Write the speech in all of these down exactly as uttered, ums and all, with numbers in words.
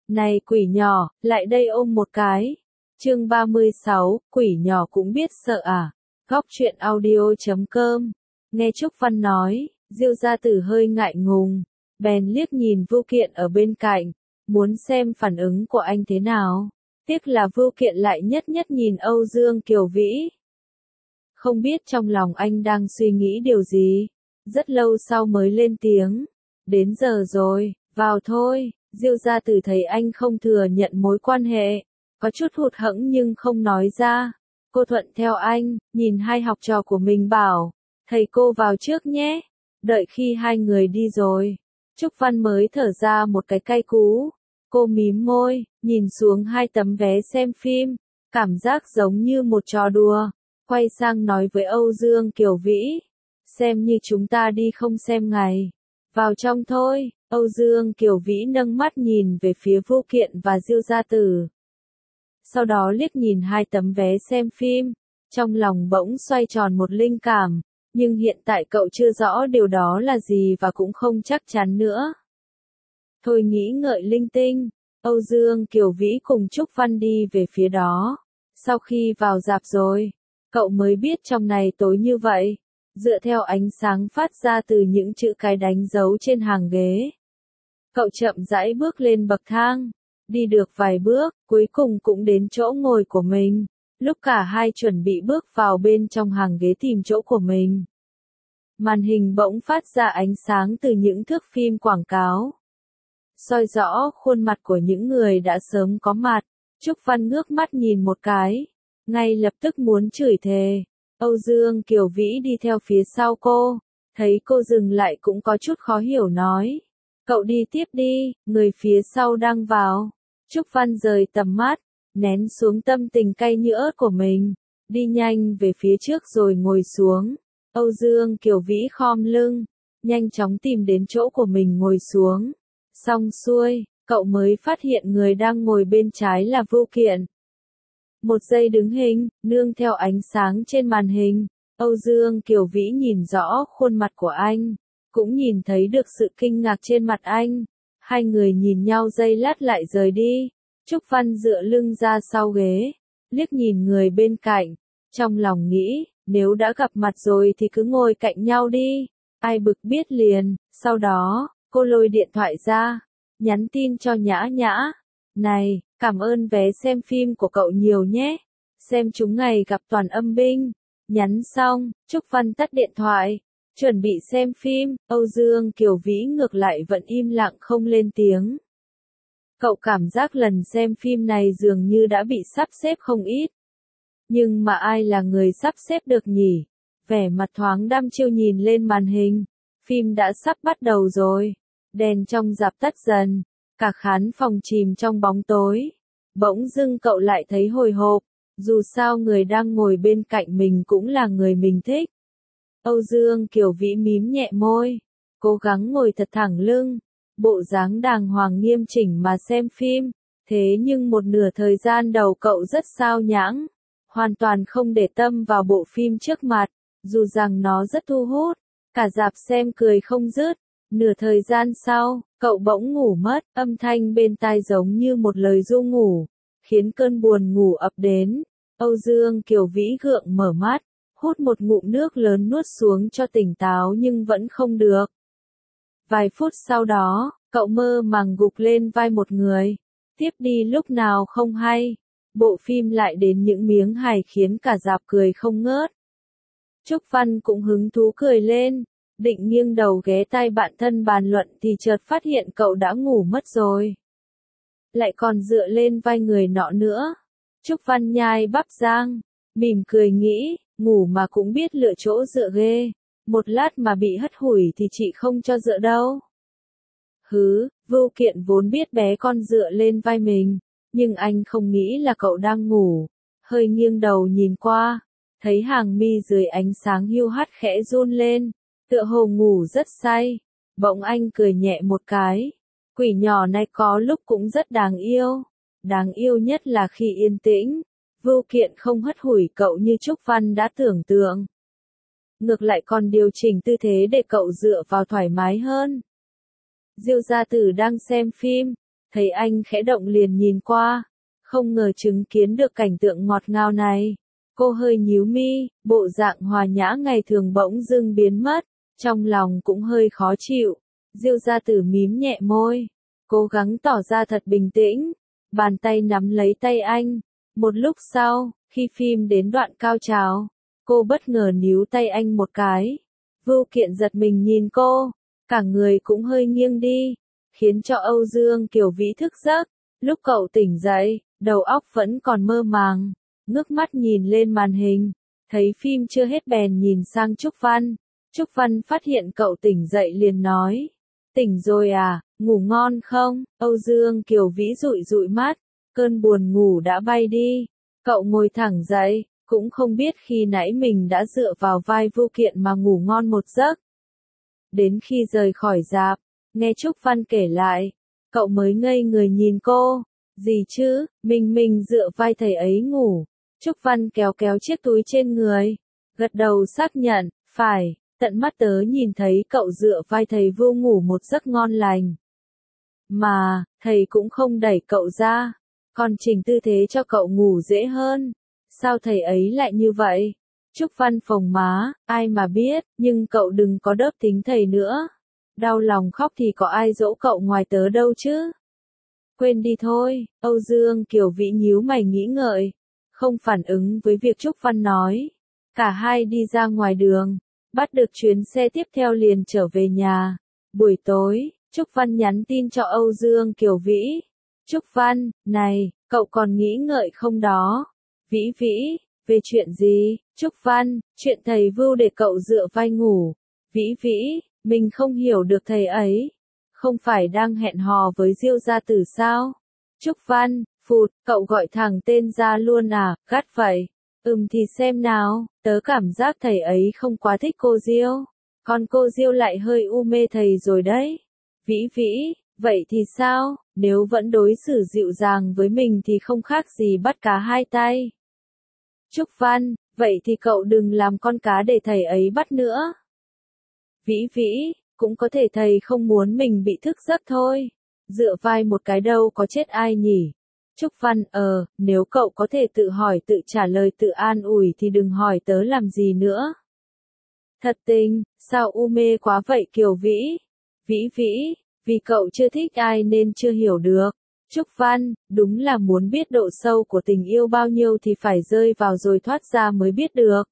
Này quỷ nhỏ, lại đây ôm một cái. Chương ba mươi sáu, quỷ nhỏ cũng biết sợ à? Góc truyện audio chấm com. Nghe Trúc Văn nói, Diêu gia tử hơi ngại ngùng, bèn liếc nhìn Vưu Kiện ở bên cạnh, muốn xem phản ứng của anh thế nào. Tiếc là Vưu Kiện lại nhất nhất nhìn Âu Dương Kiều Vĩ. Không biết trong lòng anh đang suy nghĩ điều gì. Rất lâu sau mới lên tiếng. Đến giờ rồi, vào thôi. Diêu gia tử thấy anh không thừa nhận mối quan hệ, có chút hụt hẫng nhưng không nói ra. Cô thuận theo anh, nhìn hai học trò của mình bảo, thầy cô vào trước nhé. Đợi khi hai người đi rồi, Trúc Văn mới thở ra một cái cay cú. Cô mím môi, nhìn xuống hai tấm vé xem phim, cảm giác giống như một trò đùa. Quay sang nói với Âu Dương Kiều Vĩ, xem như chúng ta đi không xem ngày. Vào trong thôi. Âu Dương Kiều Vĩ nâng mắt nhìn về phía Vưu Kiện và Diêu gia tử. Sau đó liếc nhìn hai tấm vé xem phim, trong lòng bỗng xoay tròn một linh cảm, nhưng hiện tại cậu chưa rõ điều đó là gì và cũng không chắc chắn nữa. Thôi nghĩ ngợi linh tinh, Âu Dương Kiều Vĩ cùng Trúc Văn đi về phía đó. Sau khi vào rạp rồi, cậu mới biết trong này tối như vậy, dựa theo ánh sáng phát ra từ những chữ cái đánh dấu trên hàng ghế. Cậu chậm rãi bước lên bậc thang, đi được vài bước, cuối cùng cũng đến chỗ ngồi của mình. Lúc cả hai chuẩn bị bước vào bên trong hàng ghế tìm chỗ của mình, màn hình bỗng phát ra ánh sáng từ những thước phim quảng cáo, soi rõ khuôn mặt của những người đã sớm có mặt. Trúc Văn ngước mắt nhìn một cái, ngay lập tức muốn chửi thề. Âu Dương Kiều Vĩ đi theo phía sau cô, thấy cô dừng lại cũng có chút khó hiểu nói. Cậu đi tiếp đi, người phía sau đang vào. Trúc Văn rời tầm mắt, nén xuống tâm tình cay như ớt của mình, đi nhanh về phía trước rồi ngồi xuống. Âu Dương Kiều Vĩ khom lưng, nhanh chóng tìm đến chỗ của mình ngồi xuống. Xong xuôi, cậu mới phát hiện người đang ngồi bên trái là Vưu Kiện. Một giây đứng hình, nương theo ánh sáng trên màn hình, Âu Dương Kiều Vĩ nhìn rõ khuôn mặt của anh, cũng nhìn thấy được sự kinh ngạc trên mặt anh. Hai người nhìn nhau giây lát lại rời đi. Trúc Văn dựa lưng ra sau ghế, liếc nhìn người bên cạnh, trong lòng nghĩ, nếu đã gặp mặt rồi thì cứ ngồi cạnh nhau đi, ai bực biết liền. Sau đó, cô lôi điện thoại ra, nhắn tin cho Nhã Nhã. Này, cảm ơn vé xem phim của cậu nhiều nhé, xem chúng ngày gặp toàn âm binh. Nhắn xong, Trúc Văn tắt điện thoại, chuẩn bị xem phim. Âu Dương Kiều Vĩ ngược lại vẫn im lặng không lên tiếng. Cậu cảm giác lần xem phim này dường như đã bị sắp xếp không ít. Nhưng mà ai là người sắp xếp được nhỉ? Vẻ mặt thoáng đăm chiêu nhìn lên màn hình. Phim đã sắp bắt đầu rồi. Đèn trong rạp tắt dần. Cả khán phòng chìm trong bóng tối. Bỗng dưng cậu lại thấy hồi hộp. Dù sao người đang ngồi bên cạnh mình cũng là người mình thích. Âu Dương Kiều Vĩ mím nhẹ môi, cố gắng ngồi thật thẳng lưng, bộ dáng đàng hoàng nghiêm chỉnh mà xem phim. Thế nhưng một nửa thời gian đầu cậu rất sao nhãng, hoàn toàn không để tâm vào bộ phim trước mặt, dù rằng nó rất thu hút, cả rạp xem cười không dứt. Nửa thời gian sau, cậu bỗng ngủ mất, âm thanh bên tai giống như một lời ru ngủ, khiến cơn buồn ngủ ập đến. Âu Dương Kiều Vĩ gượng mở mắt, hút một ngụm nước lớn nuốt xuống cho tỉnh táo nhưng vẫn không được. Vài phút sau đó, cậu mơ màng gục lên vai một người. Tiếp đi lúc nào không hay, bộ phim lại đến những miếng hài khiến cả rạp cười không ngớt. Trúc Văn cũng hứng thú cười lên, định nghiêng đầu ghé tai bạn thân bàn luận thì chợt phát hiện cậu đã ngủ mất rồi. Lại còn dựa lên vai người nọ nữa. Trúc Văn nhai bắp rang, mỉm cười nghĩ, ngủ mà cũng biết lựa chỗ dựa ghê, một lát mà bị hất hủi thì chị không cho dựa đâu. Hứ, Vưu Kiện vốn biết bé con dựa lên vai mình, nhưng anh không nghĩ là cậu đang ngủ, hơi nghiêng đầu nhìn qua, thấy hàng mi dưới ánh sáng hiu hắt khẽ run lên, tựa hồ ngủ rất say. Bỗng anh cười nhẹ một cái, quỷ nhỏ này có lúc cũng rất đáng yêu, đáng yêu nhất là khi yên tĩnh. Vưu Kiện không hất hủi cậu như Trúc Văn đã tưởng tượng. Ngược lại còn điều chỉnh tư thế để cậu dựa vào thoải mái hơn. Diêu gia tử đang xem phim, thấy anh khẽ động liền nhìn qua, không ngờ chứng kiến được cảnh tượng ngọt ngào này. Cô hơi nhíu mi, bộ dạng hòa nhã ngày thường bỗng dưng biến mất, trong lòng cũng hơi khó chịu. Diêu gia tử mím nhẹ môi, cố gắng tỏ ra thật bình tĩnh, bàn tay nắm lấy tay anh. Một lúc sau, khi phim đến đoạn cao trào, cô bất ngờ níu tay anh một cái. Vưu Kiện giật mình nhìn cô, cả người cũng hơi nghiêng đi, khiến cho Âu Dương Kiều Vĩ thức giấc. Lúc cậu tỉnh dậy, đầu óc vẫn còn mơ màng, ngước mắt nhìn lên màn hình, thấy phim chưa hết bèn nhìn sang Trúc Văn. Trúc Văn phát hiện cậu tỉnh dậy liền nói, tỉnh rồi à, ngủ ngon không? Âu Dương Kiều Vĩ dụi dụi mắt, cơn buồn ngủ đã bay đi. Cậu ngồi thẳng dậy, cũng không biết khi nãy mình đã dựa vào vai Vưu Kiện mà ngủ ngon một giấc. Đến khi rời khỏi rạp, nghe Trúc Văn kể lại, cậu mới ngây người nhìn cô. Gì chứ, mình mình dựa vai thầy ấy ngủ. Trúc Văn kéo kéo chiếc túi trên người, gật đầu xác nhận, phải, tận mắt tớ nhìn thấy cậu dựa vai thầy Vưu ngủ một giấc ngon lành. Mà, thầy cũng không đẩy cậu ra, còn chỉnh tư thế cho cậu ngủ dễ hơn. Sao thầy ấy lại như vậy? Trúc Văn phồng má, ai mà biết, nhưng cậu đừng có đớp tính thầy nữa. Đau lòng khóc thì có ai dỗ cậu ngoài tớ đâu chứ? Quên đi thôi, Âu Dương Kiều Vĩ nhíu mày nghĩ ngợi, không phản ứng với việc Trúc Văn nói. Cả hai đi ra ngoài đường, bắt được chuyến xe tiếp theo liền trở về nhà. Buổi tối, Trúc Văn nhắn tin cho Âu Dương Kiều Vĩ. Trúc Văn, này, cậu còn nghĩ ngợi không đó? Vĩ Vĩ, về chuyện gì? Trúc Văn, chuyện thầy Vưu để cậu dựa vai ngủ. Vĩ Vĩ, mình không hiểu được thầy ấy. Không phải đang hẹn hò với Diêu gia tử sao? Trúc Văn, phụt, cậu gọi thẳng tên ra luôn à, gắt vậy. Ừm thì xem nào, tớ cảm giác thầy ấy không quá thích cô Diêu. Còn cô Diêu lại hơi u mê thầy rồi đấy. Vĩ Vĩ, vậy thì sao, nếu vẫn đối xử dịu dàng với mình thì không khác gì bắt cá hai tay. Trúc Văn, vậy thì cậu đừng làm con cá để thầy ấy bắt nữa. Vĩ Vĩ, cũng có thể thầy không muốn mình bị thức giấc thôi. Dựa vai một cái đâu có chết ai nhỉ. Trúc Văn, ờ, nếu cậu có thể tự hỏi tự trả lời tự an ủi thì đừng hỏi tớ làm gì nữa. Thật tình, sao u mê quá vậy Kiều Vĩ? Vĩ Vĩ, vì cậu chưa thích ai nên chưa hiểu được. Trúc Văn, đúng là muốn biết độ sâu của tình yêu bao nhiêu thì phải rơi vào rồi thoát ra mới biết được.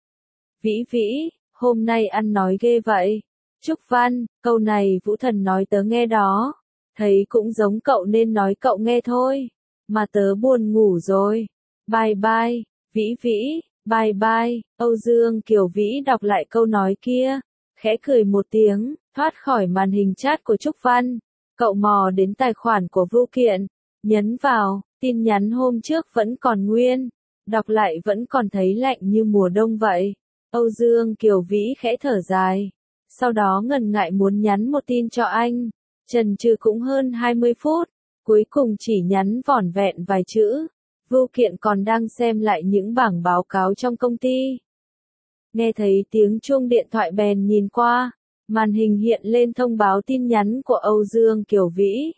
Vĩ Vĩ, hôm nay ăn nói ghê vậy. Trúc Văn, câu này Vũ Thần nói tớ nghe đó. Thấy cũng giống cậu nên nói cậu nghe thôi. Mà tớ buồn ngủ rồi. Bye bye, Vĩ Vĩ, bye bye. Âu Dương Kiều Vĩ đọc lại câu nói kia, khẽ cười một tiếng, thoát khỏi màn hình chat của Trúc Văn. Cậu mò đến tài khoản của Vưu Kiện, nhấn vào, tin nhắn hôm trước vẫn còn nguyên, đọc lại vẫn còn thấy lạnh như mùa đông vậy. Âu Dương Kiều Vĩ khẽ thở dài, sau đó ngần ngại muốn nhắn một tin cho anh, chần chừ cũng hơn hai mươi phút, cuối cùng chỉ nhắn vỏn vẹn vài chữ. Vưu Kiện còn đang xem lại những bảng báo cáo trong công ty. Nghe thấy tiếng chuông điện thoại bèn nhìn qua, màn hình hiện lên thông báo tin nhắn của Âu Dương Kiều Vĩ.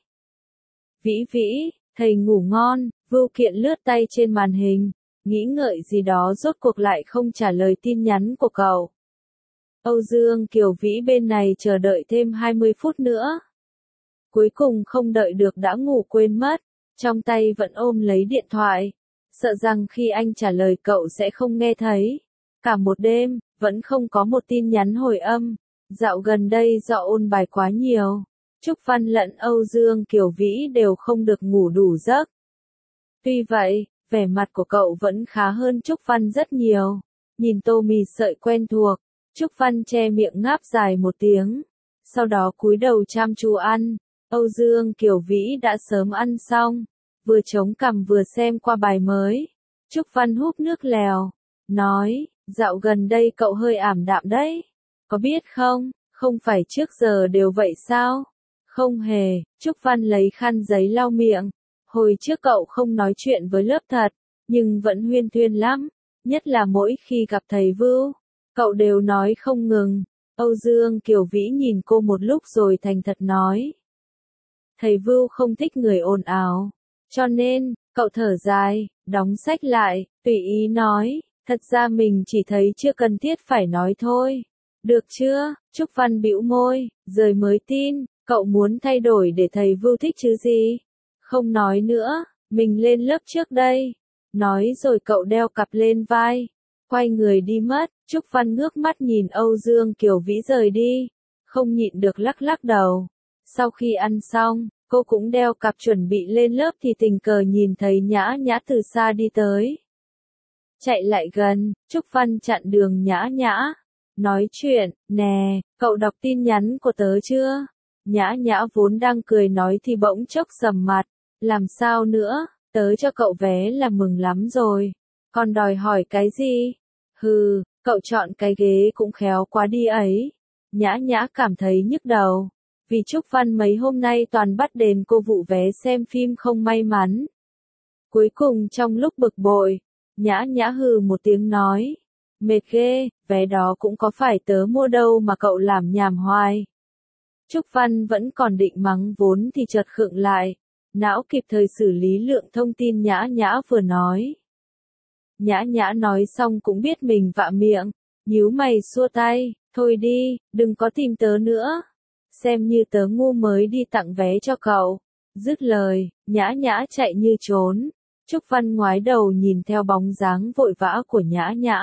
Vĩ Vĩ, thầy ngủ ngon. Vưu Kiện lướt tay trên màn hình, nghĩ ngợi gì đó rốt cuộc lại không trả lời tin nhắn của cậu. Âu Dương Kiều Vĩ bên này chờ đợi thêm hai mươi phút nữa. Cuối cùng không đợi được đã ngủ quên mất, trong tay vẫn ôm lấy điện thoại, sợ rằng khi anh trả lời cậu sẽ không nghe thấy. Cả một đêm, vẫn không có một tin nhắn hồi âm. Dạo gần đây do ôn bài quá nhiều, Trúc Văn lẫn Âu Dương Kiều Vĩ đều không được ngủ đủ giấc. Tuy vậy, vẻ mặt của cậu vẫn khá hơn Trúc Văn rất nhiều. Nhìn tô mì sợi quen thuộc, Trúc Văn che miệng ngáp dài một tiếng, sau đó cúi đầu chăm chú ăn. Âu Dương Kiều Vĩ đã sớm ăn xong, vừa chống cằm vừa xem qua bài mới. Trúc Văn húp nước lèo, nói, dạo gần đây cậu hơi ảm đạm đấy. Có biết không, không phải trước giờ đều vậy sao? Không hề, Trúc Văn lấy khăn giấy lau miệng. Hồi trước cậu không nói chuyện với lớp thật, nhưng vẫn huyên thuyên lắm, nhất là mỗi khi gặp thầy Vưu, cậu đều nói không ngừng. Âu Dương Kiều Vĩ nhìn cô một lúc rồi thành thật nói. thầy Vưu không thích người ồn ào. Cho nên, cậu thở dài, đóng sách lại, tùy ý nói, thật ra mình chỉ thấy chưa cần thiết phải nói thôi. Được chưa? Trúc Văn bĩu môi, rồi mới tin, cậu muốn thay đổi để thầy Vưu thích chứ gì? Không nói nữa, mình lên lớp trước đây. Nói rồi cậu đeo cặp lên vai, quay người đi mất. Trúc Văn ngước mắt nhìn Âu Dương Kiều Vĩ rời đi, không nhịn được lắc lắc đầu. Sau khi ăn xong, cô cũng đeo cặp chuẩn bị lên lớp thì tình cờ nhìn thấy Nhã Nhã từ xa đi tới. Chạy lại gần, Trúc Văn chặn đường Nhã Nhã. Nói chuyện, nè, cậu đọc tin nhắn của tớ chưa? Nhã Nhã vốn đang cười nói thì bỗng chốc sầm mặt. Làm sao nữa, tớ cho cậu vé là mừng lắm rồi. Còn đòi hỏi cái gì? Hừ, cậu chọn cái ghế cũng khéo quá đi ấy. Nhã Nhã cảm thấy nhức đầu. Vì Trúc Văn mấy hôm nay toàn bắt đền cô vụ vé xem phim không may mắn. Cuối cùng trong lúc bực bội, Nhã Nhã hừ một tiếng nói. Mệt ghê, vé đó cũng có phải tớ mua đâu mà cậu làm nhảm hoài. Trúc Văn vẫn còn định mắng vốn thì chợt khựng lại. Não kịp thời xử lý lượng thông tin Nhã Nhã vừa nói. Nhã Nhã nói xong cũng biết mình vạ miệng, nhíu mày xua tay, thôi đi, đừng có tìm tớ nữa. Xem như tớ ngu mới đi tặng vé cho cậu. Dứt lời, Nhã Nhã chạy như trốn. Trúc Văn ngoái đầu nhìn theo bóng dáng vội vã của Nhã Nhã.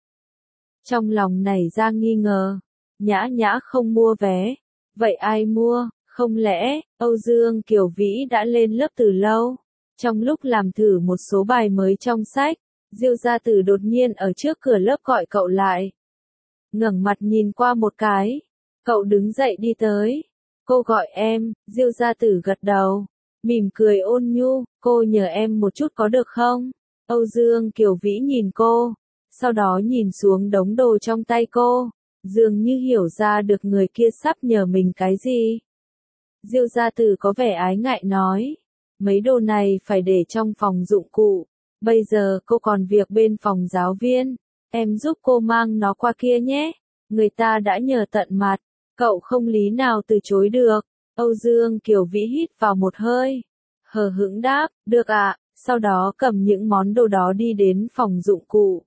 Trong lòng nảy ra nghi ngờ, Nhã Nhã không mua vé, vậy ai mua? Không lẽ, Âu Dương Kiều Vĩ đã lên lớp từ lâu? Trong lúc làm thử một số bài mới trong sách, Diêu Gia Tử đột nhiên ở trước cửa lớp gọi cậu lại. Ngẩng mặt nhìn qua một cái, cậu đứng dậy đi tới. Cô gọi em, Diêu Gia Tử gật đầu, mỉm cười ôn nhu, cô nhờ em một chút có được không? Âu Dương Kiều Vĩ nhìn cô, sau đó nhìn xuống đống đồ trong tay cô, dường như hiểu ra được người kia sắp nhờ mình cái gì. Diêu Gia Tử có vẻ ái ngại nói, mấy đồ này phải để trong phòng dụng cụ, bây giờ cô còn việc bên phòng giáo viên, em giúp cô mang nó qua kia nhé, người ta đã nhờ tận mặt, cậu không lý nào từ chối được. Âu Dương Kiều Vĩ hít vào một hơi, hờ hững đáp, được ạ, sau đó cầm những món đồ đó đi đến phòng dụng cụ.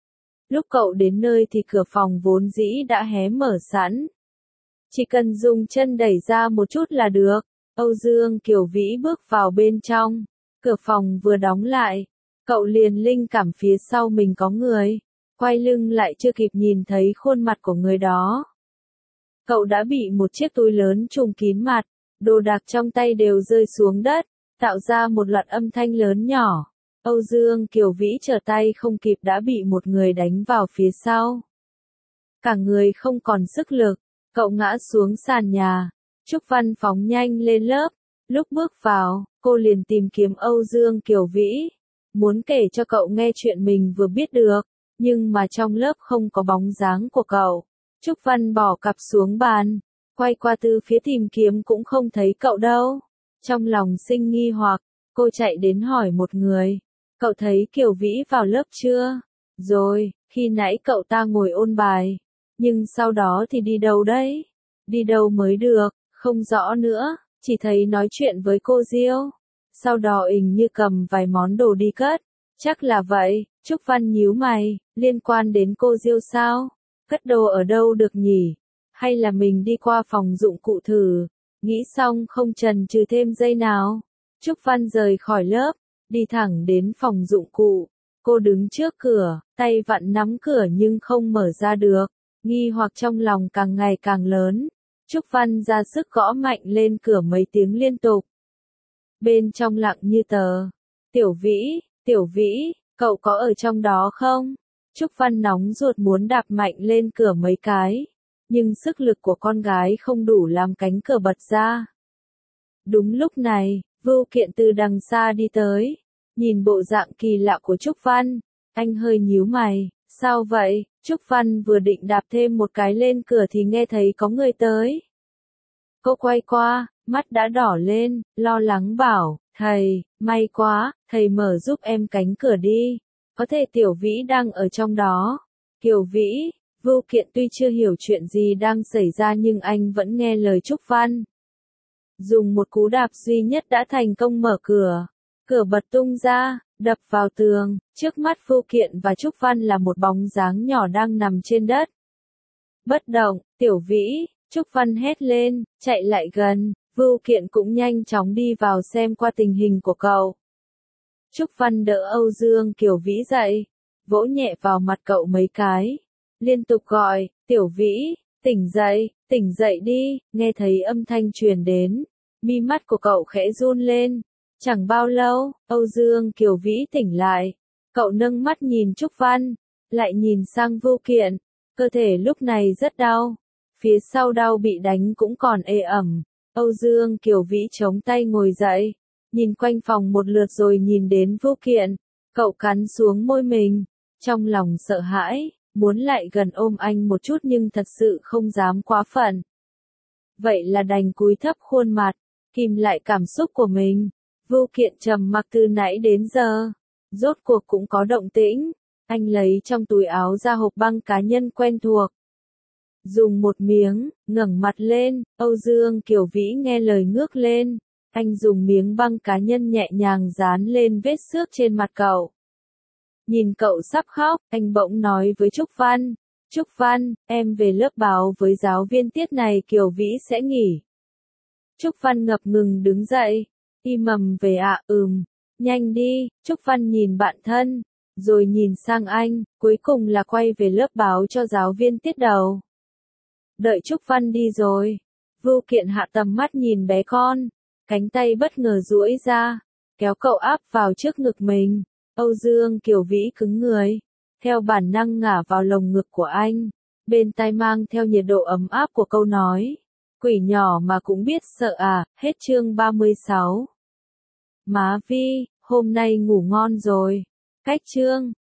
Lúc cậu đến nơi thì cửa phòng vốn dĩ đã hé mở sẵn. Chỉ cần dùng chân đẩy ra một chút là được. Âu Dương Kiều Vĩ bước vào bên trong. Cửa phòng vừa đóng lại, cậu liền linh cảm phía sau mình có người. Quay lưng lại chưa kịp nhìn thấy khuôn mặt của người đó. Cậu đã bị một chiếc túi lớn trùm kín mặt, đồ đạc trong tay đều rơi xuống đất, tạo ra một loạt âm thanh lớn nhỏ. Âu Dương Kiều Vĩ trở tay không kịp đã bị một người đánh vào phía sau. Cả người không còn sức lực, cậu ngã xuống sàn nhà. Trúc Văn phóng nhanh lên lớp, lúc bước vào, cô liền tìm kiếm Âu Dương Kiều Vĩ, muốn kể cho cậu nghe chuyện mình vừa biết được, nhưng mà trong lớp không có bóng dáng của cậu. Trúc Văn bỏ cặp xuống bàn, quay qua từ phía tìm kiếm cũng không thấy cậu đâu. Trong lòng sinh nghi hoặc, cô chạy đến hỏi một người, cậu thấy Kiều Vĩ vào lớp chưa? Rồi, khi nãy cậu ta ngồi ôn bài, nhưng sau đó thì đi đâu đấy? Đi đâu mới được, không rõ nữa, chỉ thấy nói chuyện với cô Diêu. Sau đó hình như cầm vài món đồ đi cất, chắc là vậy. Trúc Văn nhíu mày, liên quan đến cô Diêu sao? Cất đồ ở đâu được nhỉ? Hay là mình đi qua phòng dụng cụ thử? Nghĩ xong không chần chừ thêm giây nào. Trúc Văn rời khỏi lớp, đi thẳng đến phòng dụng cụ. Cô đứng trước cửa, tay vặn nắm cửa nhưng không mở ra được. Nghi hoặc trong lòng càng ngày càng lớn. Trúc Văn ra sức gõ mạnh lên cửa mấy tiếng liên tục. Bên trong lặng như tờ. Tiểu Vĩ, Tiểu Vĩ, cậu có ở trong đó không? Trúc Văn nóng ruột muốn đạp mạnh lên cửa mấy cái. Nhưng sức lực của con gái không đủ làm cánh cửa bật ra. Đúng lúc này, Vưu Kiện từ đằng xa đi tới. Nhìn bộ dạng kỳ lạ của Trúc Văn, anh hơi nhíu mày. Sao vậy? Trúc Văn vừa định đạp thêm một cái lên cửa thì nghe thấy có người tới. Cô quay qua, mắt đã đỏ lên, lo lắng bảo, thầy, may quá, thầy mở giúp em cánh cửa đi. Có thể Tiểu Vĩ đang ở trong đó. Kiều Vĩ, Vưu Kiện tuy chưa hiểu chuyện gì đang xảy ra nhưng anh vẫn nghe lời Trúc Văn. dùng một cú đạp duy nhất đã thành công mở cửa. Cửa bật tung ra, đập vào tường, trước mắt Vưu Kiện và Trúc Văn là một bóng dáng nhỏ đang nằm trên đất. Bất động, Tiểu Vĩ, Trúc Văn hét lên, chạy lại gần, Vưu Kiện cũng nhanh chóng đi vào xem qua tình hình của cậu. Trúc Văn đỡ Âu Dương Kiều Vĩ dậy, vỗ nhẹ vào mặt cậu mấy cái, liên tục gọi, Tiểu Vĩ, tỉnh dậy, tỉnh dậy đi, nghe thấy âm thanh truyền đến, mi mắt của cậu khẽ run lên. Chẳng bao lâu, Âu Dương Kiều Vĩ tỉnh lại, cậu nâng mắt nhìn Trúc Văn, lại nhìn sang Vưu Kiện, cơ thể lúc này rất đau, phía sau đau bị đánh cũng còn ê ẩm. Âu Dương Kiều Vĩ chống tay ngồi dậy, nhìn quanh phòng một lượt rồi nhìn đến Vưu Kiện, cậu cắn xuống môi mình, trong lòng sợ hãi, muốn lại gần ôm anh một chút nhưng thật sự không dám quá phận. Vậy là đành cúi thấp khuôn mặt, kìm lại cảm xúc của mình. Vưu Kiện trầm mặc từ nãy đến giờ, rốt cuộc cũng có động tĩnh, anh lấy trong túi áo ra hộp băng cá nhân quen thuộc. Dùng một miếng, ngẩng mặt lên, Âu Dương Kiều Vĩ nghe lời ngước lên, anh dùng miếng băng cá nhân nhẹ nhàng dán lên vết xước trên mặt cậu. Nhìn cậu sắp khóc, anh bỗng nói với Trúc Văn, Trúc Văn, em về lớp báo với giáo viên tiết này Kiều Vĩ sẽ nghỉ. Trúc Văn ngập ngừng đứng dậy, im mầm về ạ, à, ừm, nhanh đi, Trúc Văn nhìn bạn thân, rồi nhìn sang anh, cuối cùng là quay về lớp báo cho giáo viên tiết đầu. Đợi Trúc Văn đi rồi, Vưu Kiện hạ tầm mắt nhìn bé con, cánh tay bất ngờ duỗi ra, kéo cậu áp vào trước ngực mình. Âu Dương Kiều Vĩ cứng người, theo bản năng ngả vào lồng ngực của anh, bên tai mang theo nhiệt độ ấm áp của câu nói. Quỷ nhỏ mà cũng biết sợ à, hết chương ba mươi sáu. Má Vi, hôm nay ngủ ngon rồi. Cách chương